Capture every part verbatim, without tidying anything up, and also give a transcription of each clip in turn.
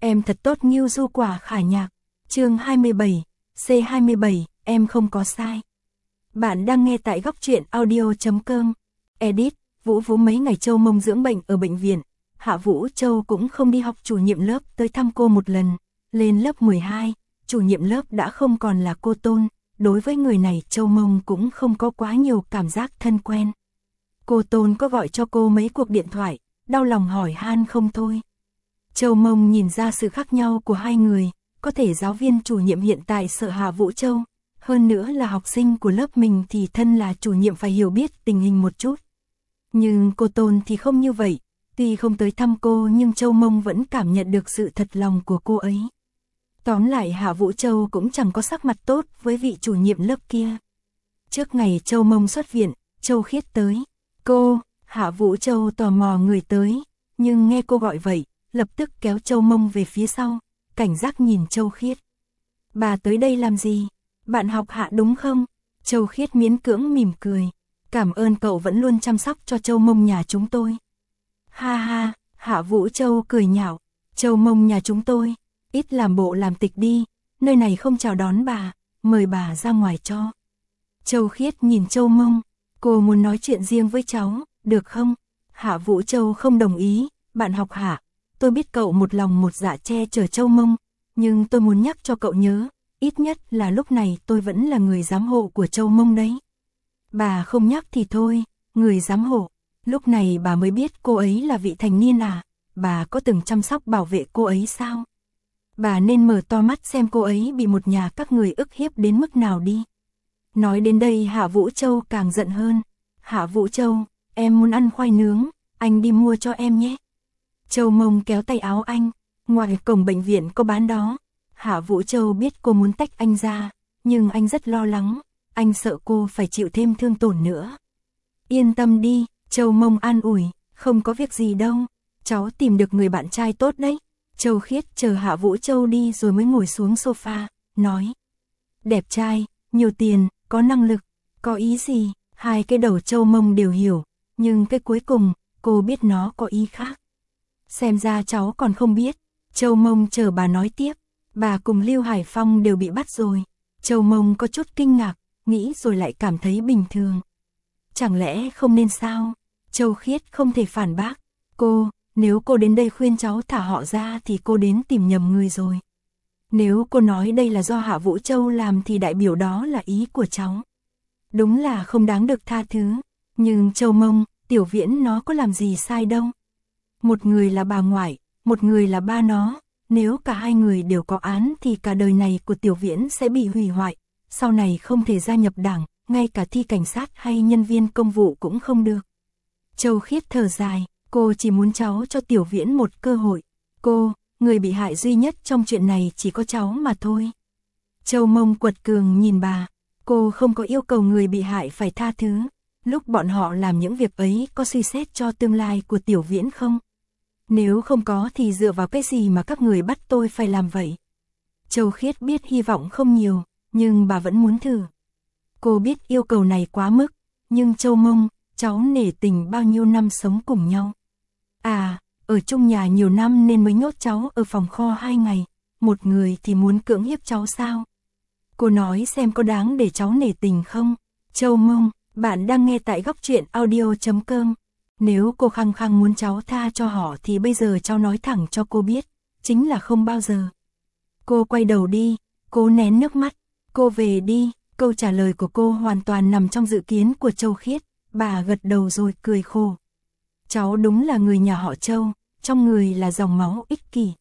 Em thật tốt Ngưu Du Quả Khả Nhạc. Chương hai mươi bảy, C hai mươi bảy, em không có sai. Bạn đang nghe tại góc truyện audio chấm com. Edit, Vũ Vũ mấy ngày Châu Mông dưỡng bệnh ở bệnh viện. Hạ Vũ Châu cũng không đi học, chủ nhiệm lớp tới thăm cô một lần. Lên lớp mười hai, chủ nhiệm lớp đã không còn là cô Tôn. Đối với người này Châu Mông cũng không có quá nhiều cảm giác thân quen. Cô Tôn có gọi cho cô mấy cuộc điện thoại, đau lòng hỏi han không thôi. Châu Mông nhìn ra sự khác nhau của hai người, có thể giáo viên chủ nhiệm hiện tại sợ Hạ Vũ Châu, hơn nữa là học sinh của lớp mình thì thân là chủ nhiệm phải hiểu biết tình hình một chút. Nhưng cô Tôn thì không như vậy, tuy không tới thăm cô nhưng Châu Mông vẫn cảm nhận được sự thật lòng của cô ấy. Tóm lại Hạ Vũ Châu cũng chẳng có sắc mặt tốt với vị chủ nhiệm lớp kia. Trước ngày Châu Mông xuất viện, Châu Khiết tới. Cô, Hạ Vũ Châu tò mò người tới, nhưng nghe cô gọi vậy, lập tức kéo Châu Mông về phía sau, cảnh giác nhìn Châu Khiết. Bà tới đây làm gì? Bạn học Hạ đúng không? Châu Khiết miễn cưỡng mỉm cười. Cảm ơn cậu vẫn luôn chăm sóc cho Châu Mông nhà chúng tôi. Ha ha, Hạ Vũ Châu cười nhạo. Châu Mông nhà chúng tôi, ít làm bộ làm tịch đi, nơi này không chào đón bà, mời bà ra ngoài cho. Châu Khiết nhìn Châu Mông, cô muốn nói chuyện riêng với cháu, được không? Hạ Vũ Châu không đồng ý. Bạn học Hạ, tôi biết cậu một lòng một dạ che chở Châu Mông, nhưng tôi muốn nhắc cho cậu nhớ, ít nhất là lúc này tôi vẫn là người giám hộ của Châu Mông đấy. Bà không nhắc thì thôi, người giám hộ, lúc này bà mới biết cô ấy là vị thành niên à, bà có từng chăm sóc bảo vệ cô ấy sao? Bà nên mở to mắt xem cô ấy bị một nhà các người ức hiếp đến mức nào đi. Nói đến đây Hạ Vũ Châu càng giận hơn. Hạ Vũ Châu, em muốn ăn khoai nướng, anh đi mua cho em nhé. Châu Mông kéo tay áo anh, ngoài cổng bệnh viện có bán đó. Hạ Vũ Châu biết cô muốn tách anh ra, nhưng anh rất lo lắng, anh sợ cô phải chịu thêm thương tổn nữa. Yên tâm đi, Châu Mông an ủi, không có việc gì đâu, cháu tìm được người bạn trai tốt đấy. Châu Khiết chờ Hạ Vũ Châu đi rồi mới ngồi xuống sofa, nói. Đẹp trai, nhiều tiền, có năng lực, có ý gì? Hai cái đầu Châu Mông đều hiểu, nhưng cái cuối cùng, cô biết nó có ý khác. Xem ra cháu còn không biết. Châu Mông chờ bà nói tiếp. Bà cùng Lưu Hải Phong đều bị bắt rồi. Châu Mông có chút kinh ngạc, nghĩ rồi lại cảm thấy bình thường. Chẳng lẽ không nên sao? Châu Khiết không thể phản bác. Cô, nếu cô đến đây khuyên cháu thả họ ra thì cô đến tìm nhầm người rồi. Nếu cô nói đây là do Hạ Vũ Châu làm thì đại biểu đó là ý của cháu. Đúng là không đáng được tha thứ. Nhưng Châu Mông, Tiểu Viễn nó có làm gì sai đâu. Một người là bà ngoại, một người là ba nó. Nếu cả hai người đều có án thì cả đời này của Tiểu Viễn sẽ bị hủy hoại. Sau này không thể gia nhập đảng, ngay cả thi cảnh sát hay nhân viên công vụ cũng không được. Châu Khiết thở dài, cô chỉ muốn cháu cho Tiểu Viễn một cơ hội. Cô, người bị hại duy nhất trong chuyện này chỉ có cháu mà thôi. Châu Mông quật cường nhìn bà, cô không có yêu cầu người bị hại phải tha thứ. Lúc bọn họ làm những việc ấy có suy xét cho tương lai của Tiểu Viễn không? Nếu không có thì dựa vào cái gì mà các người bắt tôi phải làm vậy? Châu Khiết biết hy vọng không nhiều, nhưng bà vẫn muốn thử. Cô biết yêu cầu này quá mức, nhưng Châu Mông, cháu nể tình bao nhiêu năm sống cùng nhau. À, ở chung nhà nhiều năm nên mới nhốt cháu ở phòng kho hai ngày, một người thì muốn cưỡng hiếp cháu sao? Cô nói xem có đáng để cháu nể tình không? Châu Mông, bạn đang nghe tại góc truyện audio chấm com. Nếu cô khăng khăng muốn cháu tha cho họ thì bây giờ cháu nói thẳng cho cô biết, chính là không bao giờ. Cô quay đầu đi, cố nén nước mắt, cô về đi, câu trả lời của cô hoàn toàn nằm trong dự kiến của Châu Khiết, bà gật đầu rồi cười khổ. Cháu đúng là người nhà họ Châu, trong người là dòng máu ích kỷ.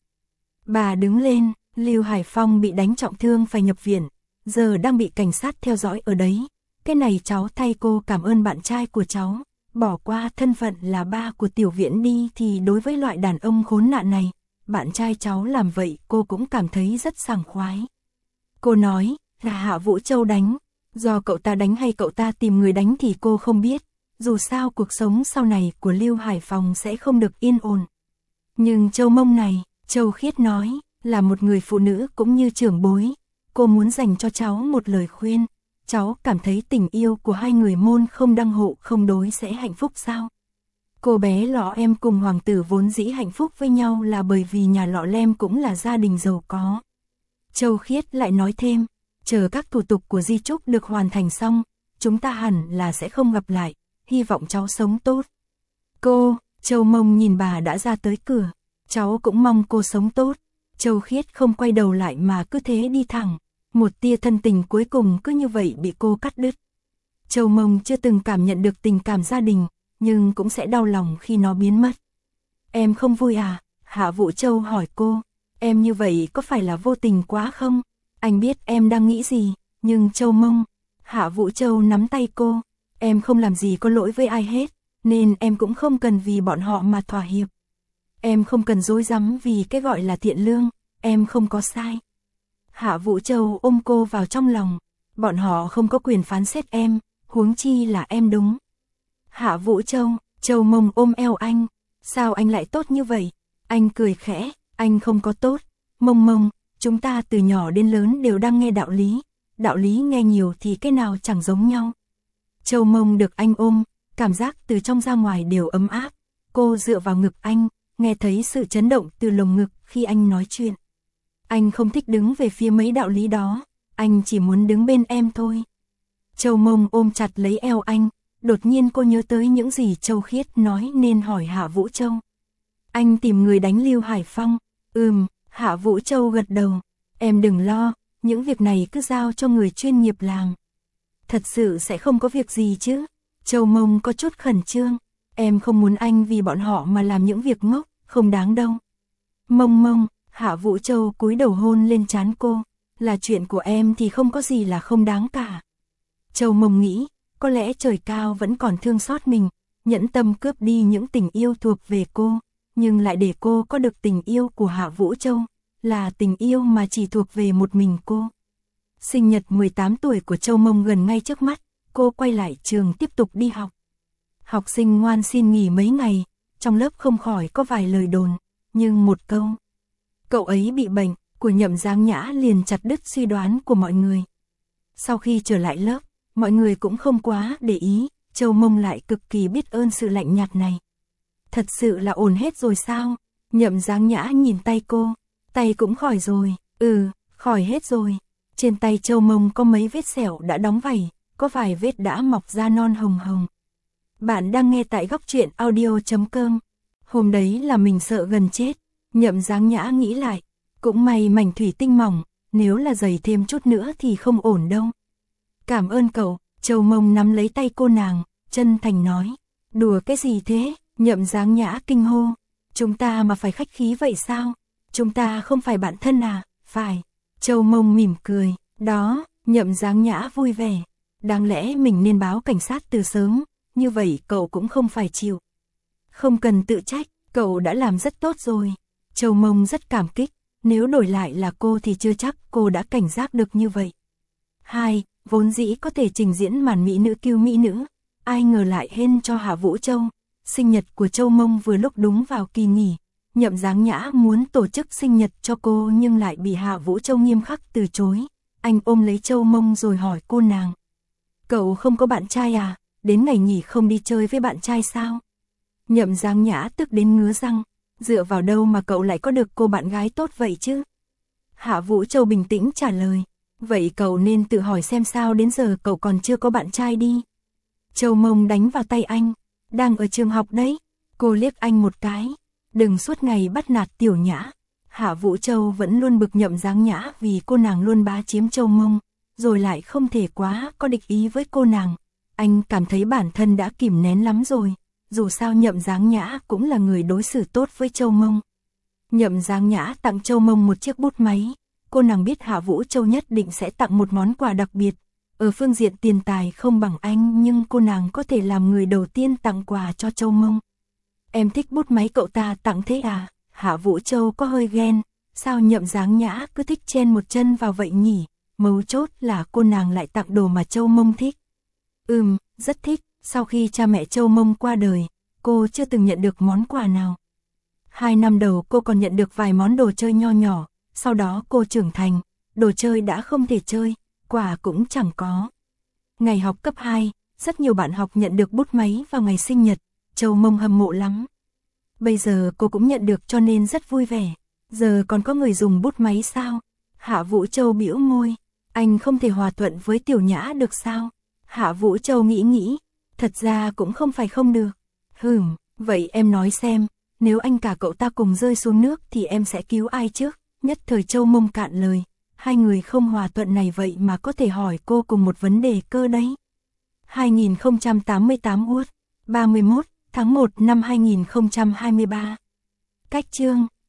Bà đứng lên, Lưu Hải Phong bị đánh trọng thương phải nhập viện, giờ đang bị cảnh sát theo dõi ở đấy. Cái này cháu thay cô cảm ơn bạn trai của cháu. Bỏ qua thân phận là ba của Tiểu Viễn đi thì đối với loại đàn ông khốn nạn này, bạn trai cháu làm vậy cô cũng cảm thấy rất sảng khoái. Cô nói là Hạ Vũ Châu đánh, do cậu ta đánh hay cậu ta tìm người đánh thì cô không biết, dù sao cuộc sống sau này của Lưu Hải Phòng sẽ không được yên ổn. Nhưng Châu Mông này, Châu Khiết nói, là một người phụ nữ cũng như trưởng bối, cô muốn dành cho cháu một lời khuyên. Cháu cảm thấy tình yêu của hai người môn không đăng hộ không đối sẽ hạnh phúc sao? Cô bé Lọ Em cùng hoàng tử vốn dĩ hạnh phúc với nhau là bởi vì nhà Lọ Lem cũng là gia đình giàu có. Châu Khiết lại nói thêm, chờ các thủ tục của di chúc được hoàn thành xong, chúng ta hẳn là sẽ không gặp lại, hy vọng cháu sống tốt. Cô, Châu Mông nhìn bà đã ra tới cửa, cháu cũng mong cô sống tốt. Châu Khiết không quay đầu lại mà cứ thế đi thẳng, một tia thân tình cuối cùng cứ như vậy bị cô cắt đứt. Châu Mông chưa từng cảm nhận được tình cảm gia đình, nhưng cũng sẽ đau lòng khi nó biến mất. Em không vui à? Hạ Vũ Châu hỏi cô, em như vậy có phải là vô tình quá không? Anh biết em đang nghĩ gì, nhưng Châu Mông, Hạ Vũ Châu nắm tay cô, em không làm gì có lỗi với ai hết, nên em cũng không cần vì bọn họ mà thỏa hiệp. Em không cần dối rắm vì cái gọi là thiện lương, em không có sai. Hạ Vũ Châu ôm cô vào trong lòng, bọn họ không có quyền phán xét em, huống chi là em đúng. Hạ Vũ Châu, Châu Mông ôm eo anh, sao anh lại tốt như vậy? Anh cười khẽ, anh không có tốt. Mông Mông, chúng ta từ nhỏ đến lớn đều đang nghe đạo lý, đạo lý nghe nhiều thì cái nào chẳng giống nhau. Châu Mông được anh ôm, cảm giác từ trong ra ngoài đều ấm áp, cô dựa vào ngực anh, nghe thấy sự chấn động từ lồng ngực khi anh nói chuyện. Anh không thích đứng về phía mấy đạo lý đó, anh chỉ muốn đứng bên em thôi. Châu Mông ôm chặt lấy eo anh, đột nhiên cô nhớ tới những gì Châu Khiết nói nên hỏi Hạ Vũ Châu. Anh tìm người đánh Lưu Hải Phong. Ừm, Hạ Vũ Châu gật đầu. Em đừng lo, những việc này cứ giao cho người chuyên nghiệp làm. Thật sự sẽ không có việc gì chứ? Châu Mông có chút khẩn trương. Em không muốn anh vì bọn họ mà làm những việc ngốc, không đáng đâu. Mông Mông, Hạ Vũ Châu cúi đầu hôn lên trán cô. Là chuyện của em thì không có gì là không đáng cả. Châu Mông nghĩ, có lẽ trời cao vẫn còn thương xót mình, nhẫn tâm cướp đi những tình yêu thuộc về cô, nhưng lại để cô có được tình yêu của Hạ Vũ Châu, là tình yêu mà chỉ thuộc về một mình cô. Sinh nhật mười tám tuổi của Châu Mông gần ngay trước mắt, cô quay lại trường tiếp tục đi học. Học sinh ngoan xin nghỉ mấy ngày, trong lớp không khỏi có vài lời đồn, nhưng một câu cậu ấy bị bệnh của Nhậm Giáng Nhã liền chặt đứt suy đoán của mọi người. Sau khi trở lại lớp, mọi người cũng không quá để ý, Châu Mông lại cực kỳ biết ơn sự lạnh nhạt này. Thật sự là ổn hết rồi sao? Nhậm Giáng Nhã nhìn tay cô, tay cũng khỏi rồi, ừ, khỏi hết rồi. Trên tay Châu Mông có mấy vết sẹo đã đóng vảy, có vài vết đã mọc ra non hồng hồng. Bạn đang nghe tại góc truyện audio chấm com. Hôm đấy là mình sợ gần chết, Nhậm Giáng Nhã nghĩ lại, cũng may mảnh thủy tinh mỏng, nếu là dày thêm chút nữa thì không ổn đâu. Cảm ơn cậu, Châu Mông nắm lấy tay cô nàng, chân thành nói. Đùa cái gì thế? Nhậm Giáng Nhã kinh hô. Chúng ta mà phải khách khí vậy sao? Chúng ta không phải bạn thân à? Phải. Châu Mông mỉm cười. Đó, Nhậm Giáng Nhã vui vẻ. Đáng lẽ mình nên báo cảnh sát từ sớm, như vậy cậu cũng không phải chịu. Không cần tự trách, cậu đã làm rất tốt rồi. Châu Mông rất cảm kích, nếu đổi lại là cô thì chưa chắc cô đã cảnh giác được như vậy. Hai, vốn dĩ có thể trình diễn màn mỹ nữ kiêu mỹ nữ, ai ngờ lại hên cho Hạ Vũ Châu. Sinh nhật của Châu Mông vừa lúc đúng vào kỳ nghỉ, Nhậm Giáng Nhã muốn tổ chức sinh nhật cho cô nhưng lại bị Hạ Vũ Châu nghiêm khắc từ chối. Anh ôm lấy Châu Mông rồi hỏi cô nàng. Cậu không có bạn trai à? Đến ngày nghỉ không đi chơi với bạn trai sao? Nhậm Giáng Nhã tức đến ngứa răng. Dựa vào đâu mà cậu lại có được cô bạn gái tốt vậy chứ? Hạ Vũ Châu bình tĩnh trả lời. Vậy cậu nên tự hỏi xem sao đến giờ cậu còn chưa có bạn trai đi. Châu Mông đánh vào tay anh. Đang ở trường học đấy. Cô liếc anh một cái. Đừng suốt ngày bắt nạt Tiểu Nhã. Hạ Vũ Châu vẫn luôn bực Nhậm Giáng Nhã vì cô nàng luôn bá chiếm Châu Mông, rồi lại không thể quá có địch ý với cô nàng. Anh cảm thấy bản thân đã kìm nén lắm rồi. Dù sao Nhậm Giáng Nhã cũng là người đối xử tốt với Châu Mông. Nhậm Giáng Nhã tặng Châu Mông một chiếc bút máy. Cô nàng biết Hạ Vũ Châu nhất định sẽ tặng một món quà đặc biệt. Ở phương diện tiền tài không bằng anh nhưng cô nàng có thể làm người đầu tiên tặng quà cho Châu Mông. Em thích bút máy cậu ta tặng thế à? Hạ Vũ Châu có hơi ghen. Sao Nhậm Giáng Nhã cứ thích chen một chân vào vậy nhỉ? Mấu chốt là cô nàng lại tặng đồ mà Châu Mông thích. Ừm, rất thích. Sau khi cha mẹ Châu Mông qua đời, cô chưa từng nhận được món quà nào. Hai năm đầu cô còn nhận được vài món đồ chơi nho nhỏ. Sau đó cô trưởng thành, đồ chơi đã không thể chơi, quà cũng chẳng có. Ngày học cấp hai, rất nhiều bạn học nhận được bút máy vào ngày sinh nhật. Châu Mông hâm mộ lắm. Bây giờ cô cũng nhận được cho nên rất vui vẻ. Giờ còn có người dùng bút máy sao? Hạ Vũ Châu bĩu môi. Anh không thể hòa thuận với Tiểu Nhã được sao? Hạ Vũ Châu nghĩ nghĩ. Thật ra cũng không phải không được. Hừm, vậy em nói xem, nếu anh cả cậu ta cùng rơi xuống nước thì em sẽ cứu ai trước? Nhất thời Châu Mông cạn lời. Hai người không hòa thuận này vậy mà có thể hỏi cô cùng một vấn đề cơ đấy. hai nghìn không trăm tám mươi tám Út, ba mươi mốt tháng một năm hai nghìn không trăm hai mươi ba. Cách chương